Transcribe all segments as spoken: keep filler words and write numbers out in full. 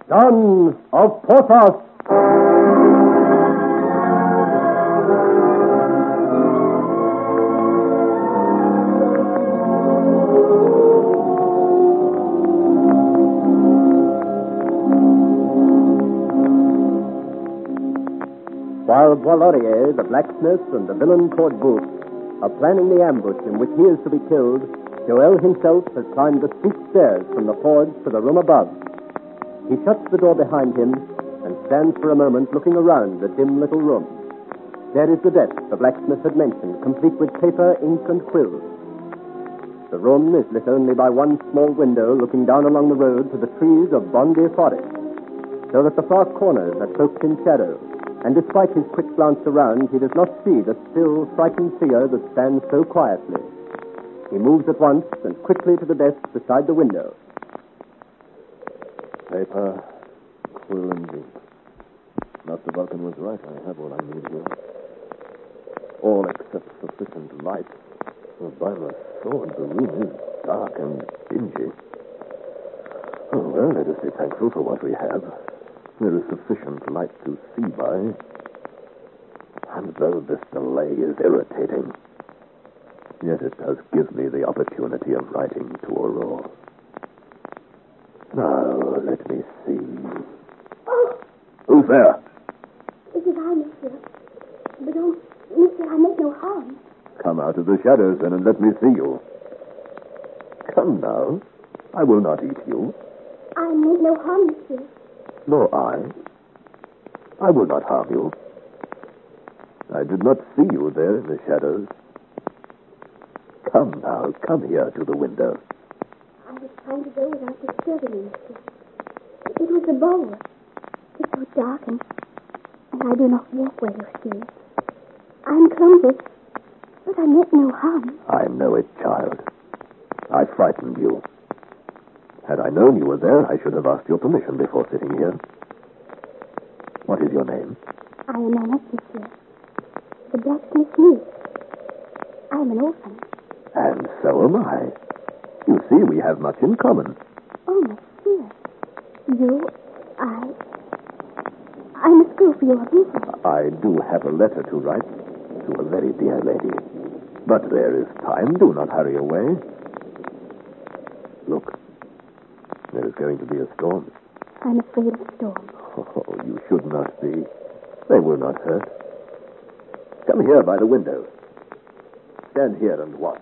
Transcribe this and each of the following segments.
Sons of Porthos. While Boiselaurier, the blacksmith, and the villain Cordebouf are planning the ambush in which he is to be killed, Joel himself has climbed the steep stairs from the forge to the room above. He shuts the door behind him and stands for a moment looking around the dim little room. There is the desk the blacksmith had mentioned, complete with paper, ink, and quills. The room is lit only by one small window looking down along the road to the trees of Bondier Forest, so that the far corners are cloaked in shadow. And despite his quick glance around, he does not see the still, frightened figure that stands so quietly. He moves at once and quickly to the desk beside the window. Paper, quill, and ink. Master Vulcan was right. I have what I need here. All except sufficient light. Well, by my sword, the room is dark and dingy. Oh, well, let us be thankful for what we have. There is sufficient light to see by. And though this delay is irritating, yet it does give me the opportunity of writing to Aurore. Now, let me see. Oh! Who's there? It is I, monsieur. But oh, monsieur, I make no harm. Come out of the shadows, then, and let me see you. Come now. I will not eat you. I make no harm, monsieur. Nor I. I will not harm you. I did not see you there in the shadows. Come now, come here to the window. I was trying to go without disturbing you, monsieur. It was the bowl. It's so dark, and, and I do not walk where you see. I'm clumsy, but I meant no harm. I know it, child. I frightened you. Had I known you were there, I should have asked your permission before sitting here. What is your name? I am Annette, monsieur. The blacksmith's niece. I am an orphan. And so am I. You see, we have much in common. Oh, monsieur. You, I... I must go for your business. I do have a letter to write to a very dear lady. But there is time. Do not hurry away. Look. There is going to be a storm. I'm afraid of storms. Oh, you should not be. They will not hurt. Come here by the window. Stand here and watch.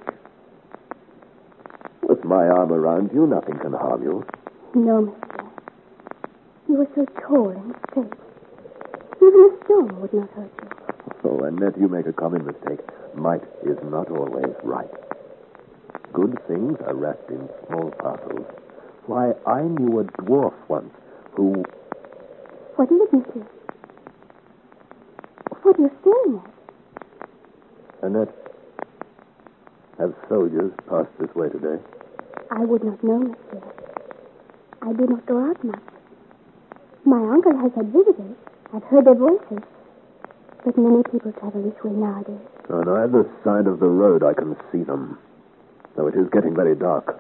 With my arm around you, nothing can harm you. No, monsieur. You are so tall and straight. Even a stone would not hurt you. Oh, Annette, you make a common mistake. Might is not always right. Good things are wrapped in small parcels. Why, I knew a dwarf once who... What is it, monsieur? What are you staring at? Annette, have soldiers passed this way today? I would not know, monsieur. I do not go out much. My uncle has had visitors. I've heard their voices. But many people travel this way nowadays. On either side of the road I can see them, though it is getting very dark.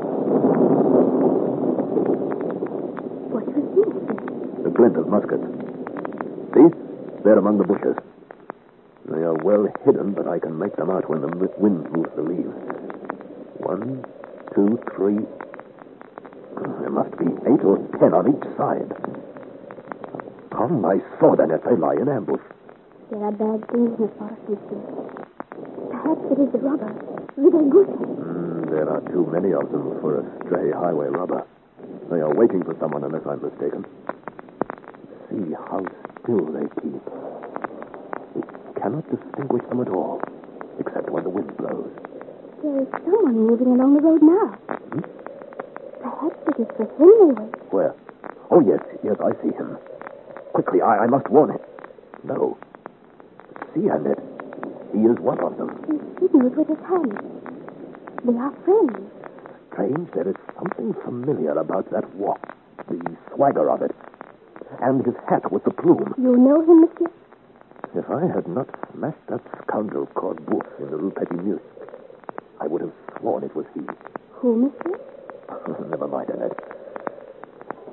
What do you see, monsieur? The glint of muskets. See? There among the bushes. They are well hidden, but I can make them out when the wind moves the leaves. One, two, three. There must be eight or ten on each side. Upon my sword, Annette, they lie in ambush. There are bad things in the forest, monsieur. Perhaps it is the robber, Vidal-Gout. Mm, there are too many of them for a stray highway robber. They are waiting for someone, unless I'm mistaken. See how still they keep. We cannot distinguish them at all, except when the wind blows. There is someone moving along the road now. Hmm? Perhaps it is for him they wait. Where? Oh, yes, yes, I see him. Quickly, I, I must warn him. No. See, Annette. He is one of them. He signals with his hand. They are friends. Strange, there is something familiar about that walk. The swagger of it. And his hat with the plume. You know him, monsieur? If I had not smashed that scoundrel Cordebouf in the Rue Petit Musc, I would have sworn it was he. Who, monsieur? Never mind, Annette.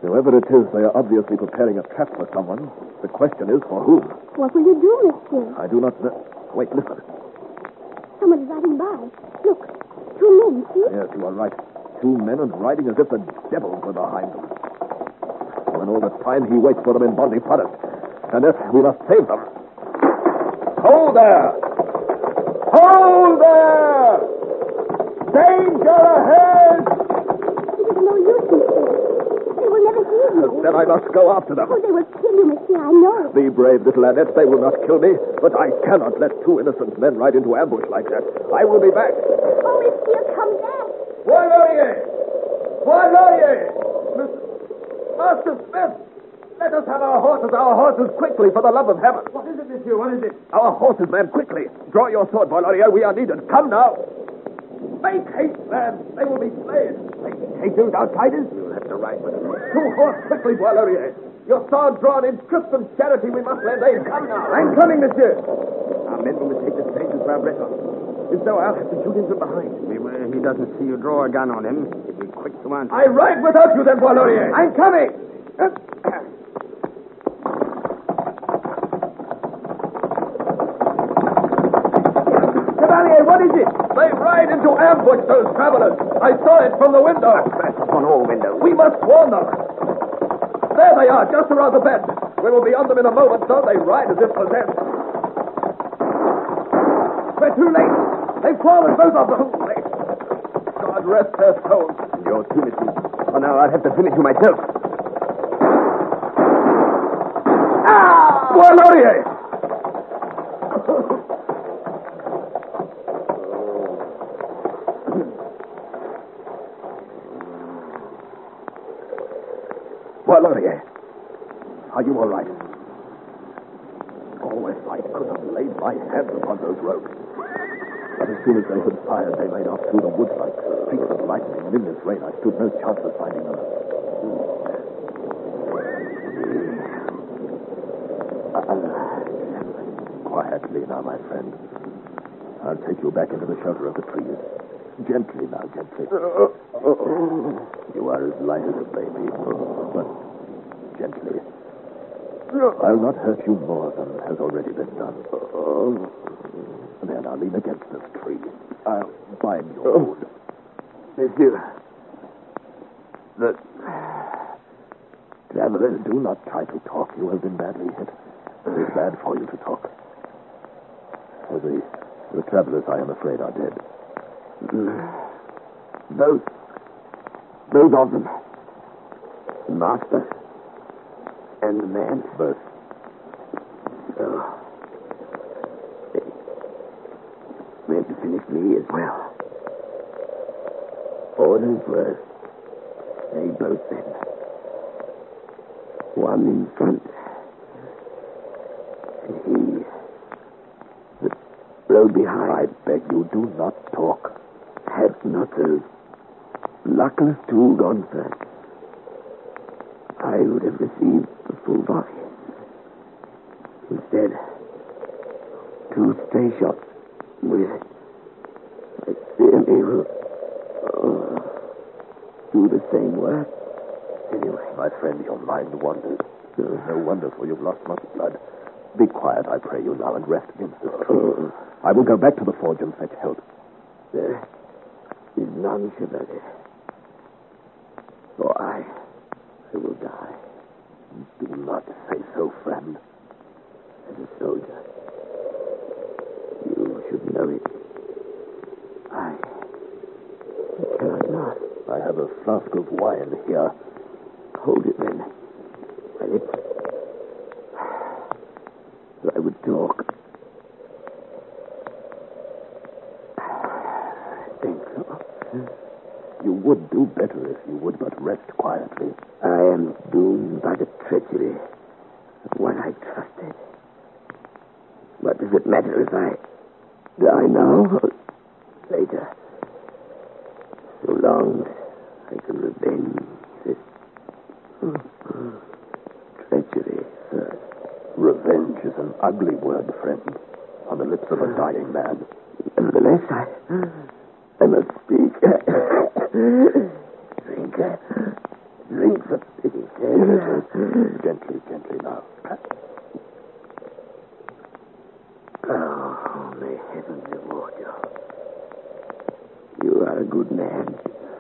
Whoever it is, they are obviously preparing a trap for someone. The question is, for whom? What will you do, monsieur? I do not know. Wait, listen. Someone is riding by. Look, two men, see? Yes, you are right. Two men and riding as if the devils were behind them. And all the time he waits for them in Bondi Forest. And if we must save them. Hold there! Hold there! Danger ahead! It is no use, monsieur. They will never hear you. Then I must go after them. Oh, they will kill you, monsieur, I know. Be brave, little Annette. They will not kill me. But I cannot let two innocent men ride into ambush like that. I will be back. Oh, monsieur, come back. Bois Laurier! Bois Laurier! Master Smith! Let us have our horses, our horses, quickly, for the love of heaven. What is it, monsieur? What is it? Our horses, man, quickly. Draw your sword, Bois Laurier. We are needed. Come now. Make haste, man. They will be slain. Make haste, those outsiders? You'll have to ride with them. Two horse, quickly, Bois Laurier. Your sword drawn in Christian charity. We must lend aid. Come now. I'm coming, monsieur. Our men will take the stages for our breath on. If so, I'll have to shoot him from behind. Beware he doesn't see you draw a gun on him. He'll be quick to answer. I ride without you, then, Bois Laurier. I'm coming. Chevalier, what is it? They ride into ambush, those travelers. I saw it from the window. Press upon all windows. We must warn them. There they are, just around the bend. We will be on them in a moment, so they ride as if possessed. We're too late. They've fallen, both of them. Too late. God rest their souls. You're too late. Oh, now I'll have to finish you myself. Ah! Bois Laurier! Bois Laurier, are you all right? Oh, if I could have laid my hands upon those ropes. But as soon as they had fired, they made off through the woods like streaks of lightning, and in this rain I stood no chance of finding them. Quietly now, my friend. I'll take you back into the shelter of the trees. Gently now, gently. You are as light as a baby, but gently. I'll not hurt you more than has already been done. There, now lean against this tree. I'll bind your wound. Monsieur, the travelers, do not try to talk. You have been badly hit. It is bad for you to talk. Oh, the, the travelers, I am afraid, are dead. Those, those of them, the master and the man. Both. Oh. They, they have to finish me as well. Orders were, they both then. One in front, and he, the road behind. I beg you, do not talk. Have not those luckless two gone first, I would have received the full volley. Instead, two stray shots with, I fear me, will oh, do the same work. Anyway. My friend, your mind wanders. No wonder, for you've lost much blood. Be quiet, I pray you now, and rest against this tree. Oh. I will go back to the forge and fetch help. There is none, Chevalier. For I, I will die. Do not say so, friend. As a soldier, you should know it. I, I cannot not. I have a flask of wine here. Hold it, then. My lips. I would talk. I think so. You would do better if you would but rest quietly. I am doomed by the treachery of one I trusted. What does it matter if I die now or later? So long as I can revenge this treachery first. Revenge is an ugly word, friend, on the lips of a dying man. Nevertheless, I, I must speak. Drink. drink the pity, sir. Gently, gently now. Oh, may heaven reward you. You are a good man.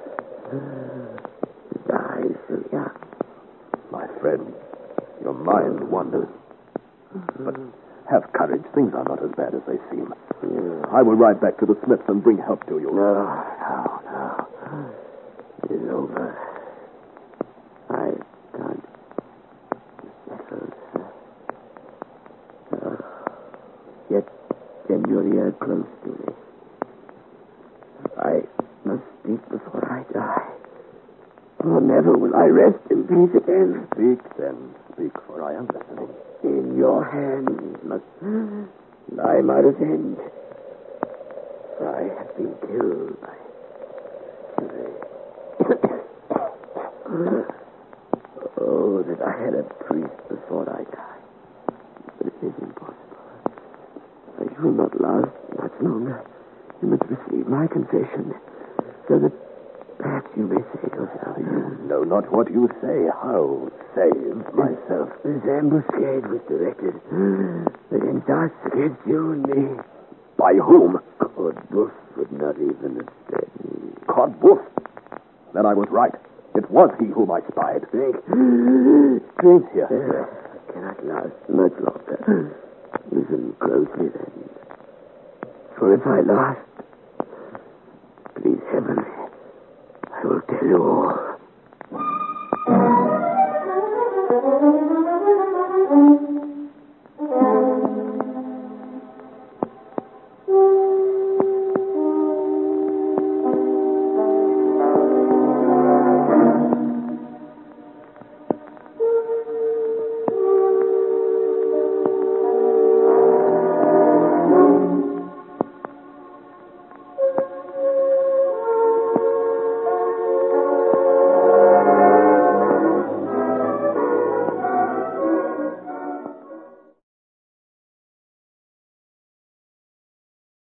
Die so young. My friend, your mind wanders. But have courage. Things are not as bad as they seem. Yeah. I will ride back to the Smiths and bring help to you. No, no, no. It is over. I can't settle, sir. Oh, yet, then you're here close to me. I must speak before I die. Oh, never will I rest in peace again. Speak, then. Speak, for I am listening. In your hands must lie my revenge. I have been killed by Oh, that I had a priest before I die. But it is impossible. I shall not last much longer. You must receive my confession, so that perhaps you may save yourself. You know not what you say. How save myself? This ambuscade was directed against us, against you and me. By whom? Cordebuff would not even have spared me. Cordebuff? Then I was right. It was he whom I spied. Drink. Drink here. Uh, cannot last much longer. Listen closely then. For if I last, please heaven, I will tell you all.